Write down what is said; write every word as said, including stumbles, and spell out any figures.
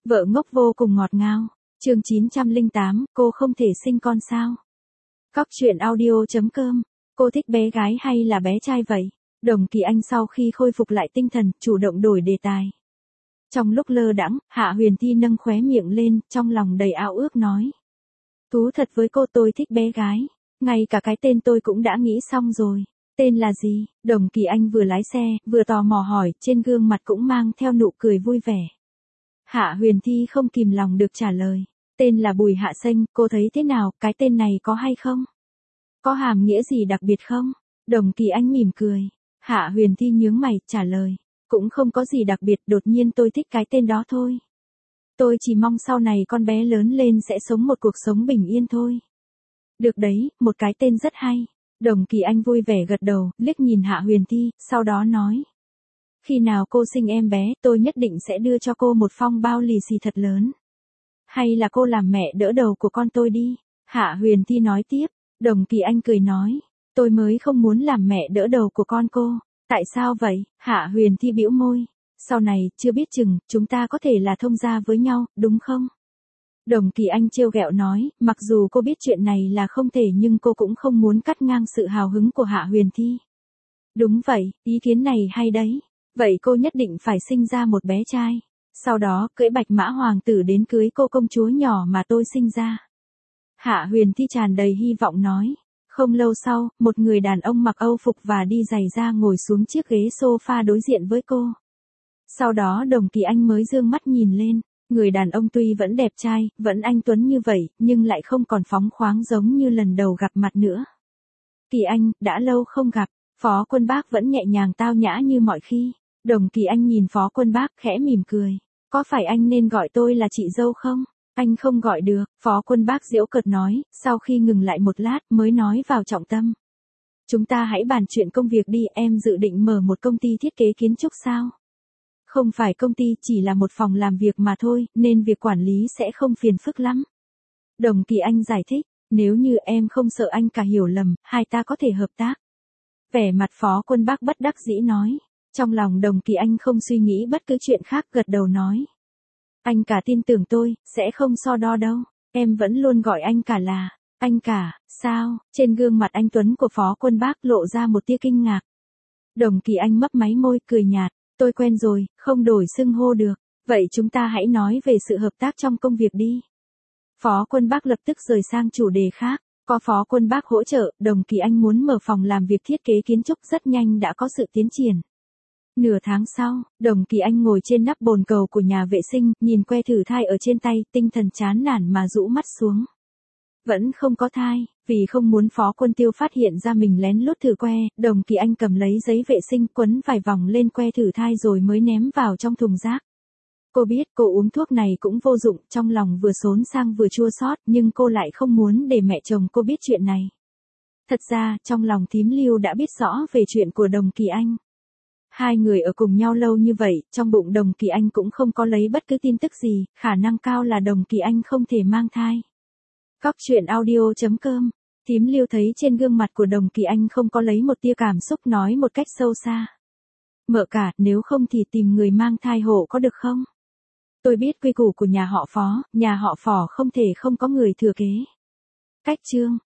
Vợ ngốc vô cùng ngọt ngào. Chương chín trăm lẻ tám, cô không thể sinh con sao? Cóc truyện audio chấm com. Cô thích bé gái hay là bé trai vậy? Đồng Kỳ Anh sau khi khôi phục lại tinh thần, chủ động đổi đề tài. Trong lúc lơ đãng, Hạ Huyền Thi nâng khóe miệng lên, trong lòng đầy ao ước nói. Thú thật với cô, tôi thích bé gái. Ngay cả cái tên tôi cũng đã nghĩ xong rồi. Tên là gì? Đồng Kỳ Anh vừa lái xe, vừa tò mò hỏi, trên gương mặt cũng mang theo nụ cười vui vẻ. Hạ Huyền Thi không kìm lòng được trả lời. Tên là Bùi Hạ Xanh, cô thấy thế nào, cái tên này có hay không? Có hàm nghĩa gì đặc biệt không? Đồng Kỳ Anh mỉm cười. Hạ Huyền Thi nhướng mày, trả lời. Cũng không có gì đặc biệt, đột nhiên tôi thích cái tên đó thôi. Tôi chỉ mong sau này con bé lớn lên sẽ sống một cuộc sống bình yên thôi. Được đấy, một cái tên rất hay. Đồng Kỳ Anh vui vẻ gật đầu, liếc nhìn Hạ Huyền Thi, sau đó nói. Khi nào cô sinh em bé, tôi nhất định sẽ đưa cho cô một phong bao lì xì thật lớn. Hay là cô làm mẹ đỡ đầu của con tôi đi. Hạ Huyền Thi nói tiếp. Đồng Kỳ Anh cười nói. Tôi mới không muốn làm mẹ đỡ đầu của con cô. Tại sao vậy? Hạ Huyền Thi bĩu môi. Sau này, chưa biết chừng, chúng ta có thể là thông gia với nhau, đúng không? Đồng Kỳ Anh trêu ghẹo nói, mặc dù cô biết chuyện này là không thể nhưng cô cũng không muốn cắt ngang sự hào hứng của Hạ Huyền Thi. Đúng vậy, ý kiến này hay đấy. Vậy cô nhất định phải sinh ra một bé trai. Sau đó, cưỡi bạch mã hoàng tử đến cưới cô công chúa nhỏ mà tôi sinh ra. Hạ Huyền Thi tràn đầy hy vọng nói. Không lâu sau, một người đàn ông mặc âu phục và đi giày da ngồi xuống chiếc ghế sofa đối diện với cô. Sau đó Đồng Kỳ Anh mới dương mắt nhìn lên. Người đàn ông tuy vẫn đẹp trai, vẫn anh tuấn như vậy, nhưng lại không còn phóng khoáng giống như lần đầu gặp mặt nữa. Kỳ Anh, đã lâu không gặp. Phó Quân Bác vẫn nhẹ nhàng tao nhã như mọi khi. Đồng Kỳ Anh nhìn Phó Quân Bác khẽ mỉm cười. Có phải anh nên gọi tôi là chị dâu không? Anh không gọi được, Phó Quân Bác giễu cợt nói, sau khi ngừng lại một lát mới nói vào trọng tâm. Chúng ta hãy bàn chuyện công việc đi, em dự định mở một công ty thiết kế kiến trúc sao? Không phải công ty, chỉ là một phòng làm việc mà thôi, nên việc quản lý sẽ không phiền phức lắm. Đồng Kỳ Anh giải thích, nếu như em không sợ anh cả hiểu lầm, hai ta có thể hợp tác. Vẻ mặt Phó Quân Bác bất đắc dĩ nói. Trong lòng Đồng Kỳ Anh không suy nghĩ bất cứ chuyện khác, gật đầu nói. Anh cả tin tưởng tôi, sẽ không so đo đâu. Em vẫn luôn gọi anh cả là, anh cả, sao? Trên gương mặt anh tuấn của Phó Quân Bác lộ ra một tia kinh ngạc. Đồng Kỳ Anh mấp máy môi, cười nhạt. Tôi quen rồi, không đổi xưng hô được. Vậy chúng ta hãy nói về sự hợp tác trong công việc đi. Phó Quân Bác lập tức rời sang chủ đề khác. Có Phó Quân Bác hỗ trợ, Đồng Kỳ Anh muốn mở phòng làm việc thiết kế kiến trúc rất nhanh đã có sự tiến triển. Nửa tháng sau, Đồng Kỳ Anh ngồi trên nắp bồn cầu của nhà vệ sinh, nhìn que thử thai ở trên tay, tinh thần chán nản mà rũ mắt xuống. Vẫn không có thai, vì không muốn Phó Quân Tiêu phát hiện ra mình lén lút thử que, Đồng Kỳ Anh cầm lấy giấy vệ sinh quấn vài vòng lên que thử thai rồi mới ném vào trong thùng rác. Cô biết cô uống thuốc này cũng vô dụng, trong lòng vừa xốn sang vừa chua xót, nhưng cô lại không muốn để mẹ chồng cô biết chuyện này. Thật ra, trong lòng thím Lưu đã biết rõ về chuyện của Đồng Kỳ Anh. Hai người ở cùng nhau lâu như vậy, trong bụng Đồng Kỳ Anh cũng không có lấy bất cứ tin tức gì, khả năng cao là Đồng Kỳ Anh không thể mang thai. Cóc truyện audio chấm com. Thím Lưu thấy trên gương mặt của Đồng Kỳ Anh không có lấy một tia cảm xúc, nói một cách sâu xa. Mợ cả, nếu không thì tìm người mang thai hộ có được không? Tôi biết quy củ của nhà họ Phó, nhà họ Phò không thể không có người thừa kế. Cách chương.